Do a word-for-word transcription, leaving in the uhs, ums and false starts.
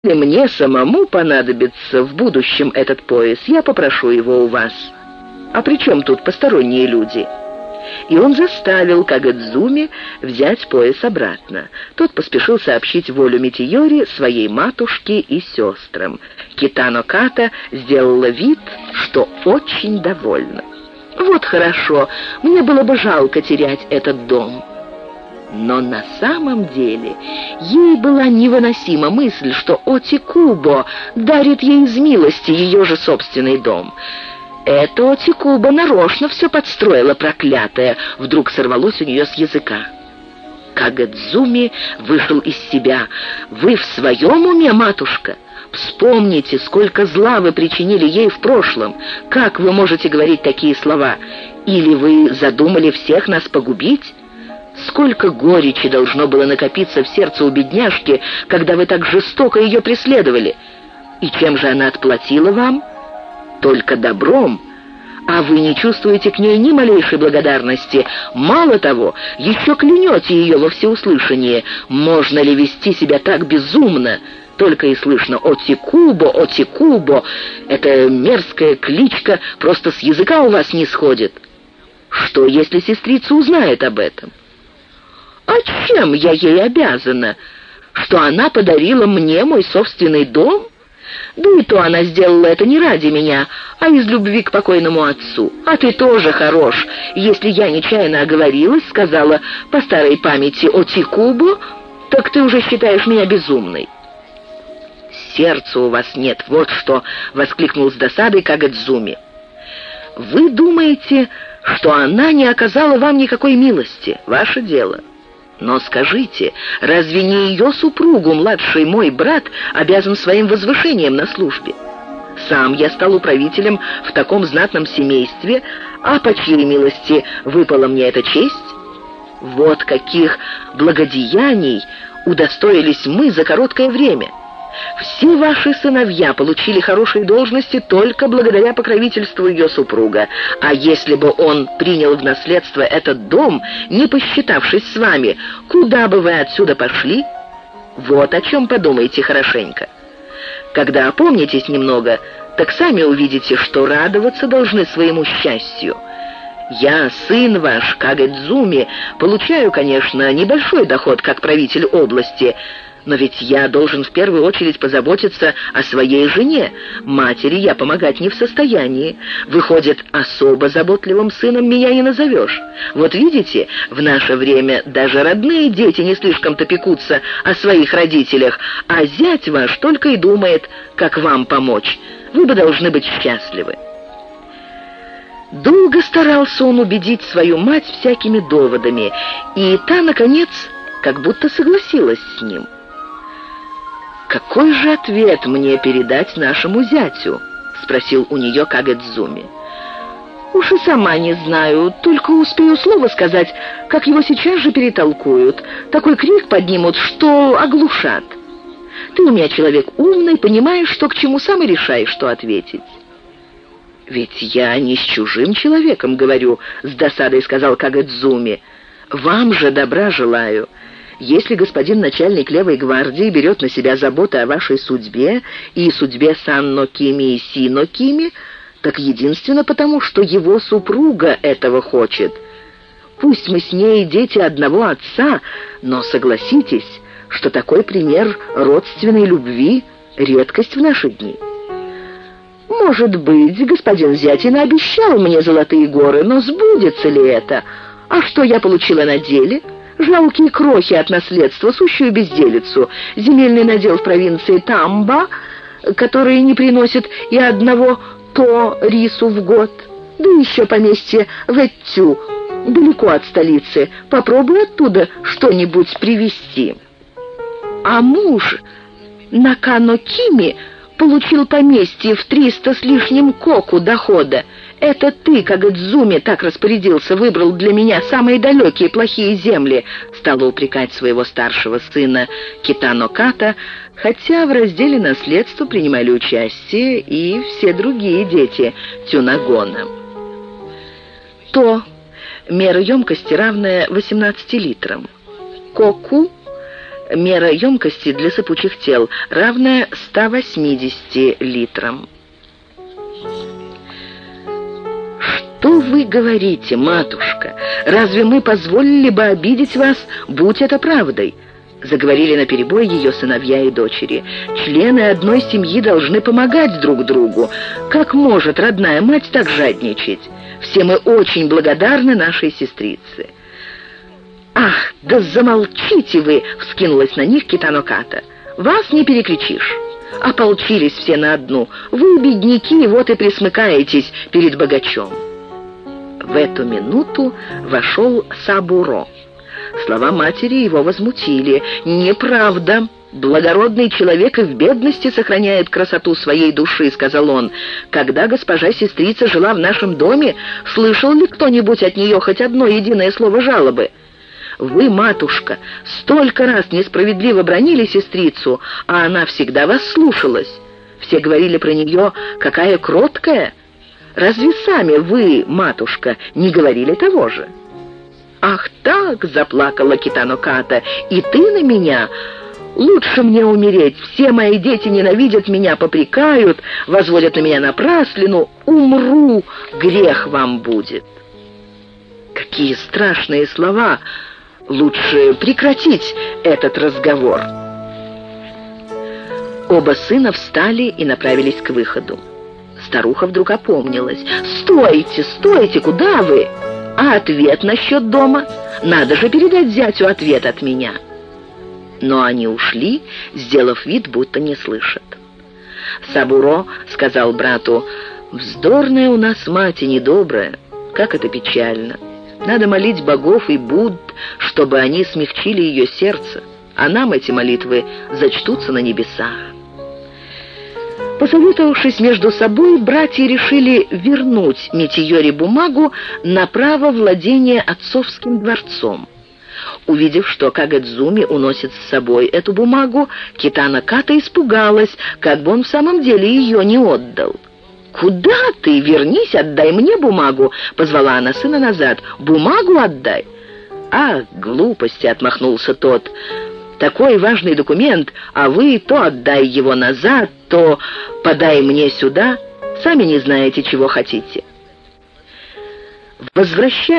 Если мне самому понадобится в будущем этот пояс, я попрошу его у вас. А при чем тут посторонние люди?» И он заставил Кагадзуми взять пояс обратно. Тот поспешил сообщить волю Митиёри своей матушке и сестрам. Китано Ката сделала вид, что очень довольна. «Вот хорошо, мне было бы жалко терять этот дом». Но на самом деле ей была невыносима мысль, что Отикубо дарит ей из милости ее же собственный дом. «Это Отикубо нарочно все подстроила, проклятая!» Вдруг сорвалось у нее с языка. Кагадзуми вышел из себя. «Вы в своем уме, матушка? Вспомните, сколько зла вы причинили ей в прошлом. Как вы можете говорить такие слова? Или вы задумали всех нас погубить? Сколько горечи должно было накопиться в сердце у бедняжки, когда вы так жестоко ее преследовали? И чем же она отплатила вам? Только добром. А вы не чувствуете к ней ни малейшей благодарности. Мало того, еще клянете ее во всеуслышание. Можно ли вести себя так безумно? Только и слышно «Отикубо, Отикубо». Эта мерзкая кличка просто с языка у вас не сходит. Что, если сестрица узнает об этом? А чем я ей обязана? Что она подарила мне мой собственный дом? Да и то она сделала это не ради меня, а из любви к покойному отцу. А ты тоже хорош. Если я нечаянно оговорилась, сказала по старой памяти «Отикубо», так ты уже считаешь меня безумной. «Сердца у вас нет, вот что!» — воскликнул с досадой Кагадзуми. «Вы думаете, что она не оказала вам никакой милости? Ваше дело. Но скажите, разве не ее супругу младший мой брат обязан своим возвышением на службе? Сам я стал управителем в таком знатном семействе, а по чьей милости выпала мне эта честь? Вот каких благодеяний удостоились мы за короткое время. Все ваши сыновья получили хорошие должности только благодаря покровительству ее супруга. А если бы он принял в наследство этот дом, не посчитавшись с вами, куда бы вы отсюда пошли? Вот о чем подумайте хорошенько. Когда опомнитесь немного, так сами увидите, что радоваться должны своему счастью. Я, сын ваш, Кагадзуми, получаю, конечно, небольшой доход как правитель области, но ведь я должен в первую очередь позаботиться о своей жене. Матери я помогать не в состоянии. Выходит, особо заботливым сыном меня не назовешь. Вот видите, в наше время даже родные дети не слишком-то пекутся о своих родителях, а зять ваш только и думает, как вам помочь. Вы бы должны быть счастливы». Долго старался он убедить свою мать всякими доводами, и та, наконец, как будто согласилась с ним. «Какой же ответ мне передать нашему зятю?» — спросил у нее Кагадзуми. «Уж и сама не знаю, только успею слово сказать, как его сейчас же перетолкуют. Такой крик поднимут, что оглушат. Ты у меня человек умный, понимаешь, что к чему, сам и решай, что ответить». «Ведь я не с чужим человеком говорю», — с досадой сказал Кагадзуми. «Вам же добра желаю. Если господин начальник левой гвардии берет на себя заботу о вашей судьбе и судьбе Санно Кими и Сино Кими, так единственно потому, что его супруга этого хочет. Пусть мы с ней дети одного отца, но согласитесь, что такой пример родственной любви — редкость в наши дни. Может быть, господин зять и наобещал мне золотые горы, но сбудется ли это? А что я получила на деле? Жалкие крохи от наследства, сущую безделицу, земельный надел в провинции Тамба, который не приносит и одного то рису в год, да еще поместье в Эттю, далеко от столицы. Попробуй оттуда что-нибудь привезти. А муж Накано Кими получил поместье в триста с лишним коку дохода. Это ты, Кагадзуми, так распорядился, выбрал для меня самые далекие плохие земли, стала упрекать своего старшего сына Китано Ката, хотя в разделе наследства принимали участие и все другие дети Тюнагона. То мера емкости равная восемнадцати литрам. Коку Мера емкости для сыпучих тел, равная ста восьмидесяти литрам. «Что вы говорите, матушка? Разве мы позволили бы обидеть вас, будь это правдой?» Заговорили наперебой ее сыновья и дочери. «Члены одной семьи должны помогать друг другу. Как может родная мать так жадничать? Все мы очень благодарны нашей сестрице». «Ах, да замолчите вы!» — вскинулась на них Китано Ката. «Вас не перекричишь. Ополчились все на одну. Вы, бедняки, вот и присмыкаетесь перед богачом». В эту минуту вошел Сабуро. Слова матери его возмутили. «Неправда. Благородный человек и в бедности сохраняет красоту своей души», — сказал он. «Когда госпожа-сестрица жила в нашем доме, слышал ли кто-нибудь от нее хоть одно единое слово жалобы? Вы, матушка, столько раз несправедливо бранили сестрицу, а она всегда вас слушалась. Все говорили про нее, какая кроткая. Разве сами вы, матушка, не говорили того же?» «Ах так!» — заплакала Китано Ката. «И ты на меня? Лучше мне умереть. Все мои дети ненавидят меня, попрекают, возводят на меня напраслину. Умру, грех вам будет». Какие страшные слова! Лучше прекратить этот разговор. Оба сына встали и направились к выходу. Старуха вдруг опомнилась. «Стойте, стойте, куда вы? А ответ насчет дома? Надо же передать зятю ответ от меня». Но они ушли, сделав вид, будто не слышат. Сабуро сказал брату: «Вздорная у нас мать и недобрая. Как это печально. Надо молить богов и Будд, чтобы они смягчили ее сердце, а нам эти молитвы зачтутся на небесах». Посоветовавшись между собой, братья решили вернуть Митиёри бумагу на право владения отцовским дворцом. Увидев, что Кагадзуми уносит с собой эту бумагу, Китано Ката испугалась, как бы он в самом деле ее не отдал. «Куда ты? Вернись, отдай мне бумагу!» — позвала она сына назад. «Бумагу отдай!» «А, глупости!» — отмахнулся тот. «Такой важный документ, а вы то отдай его назад, то подай мне сюда. Сами не знаете, чего хотите». Возвращаясь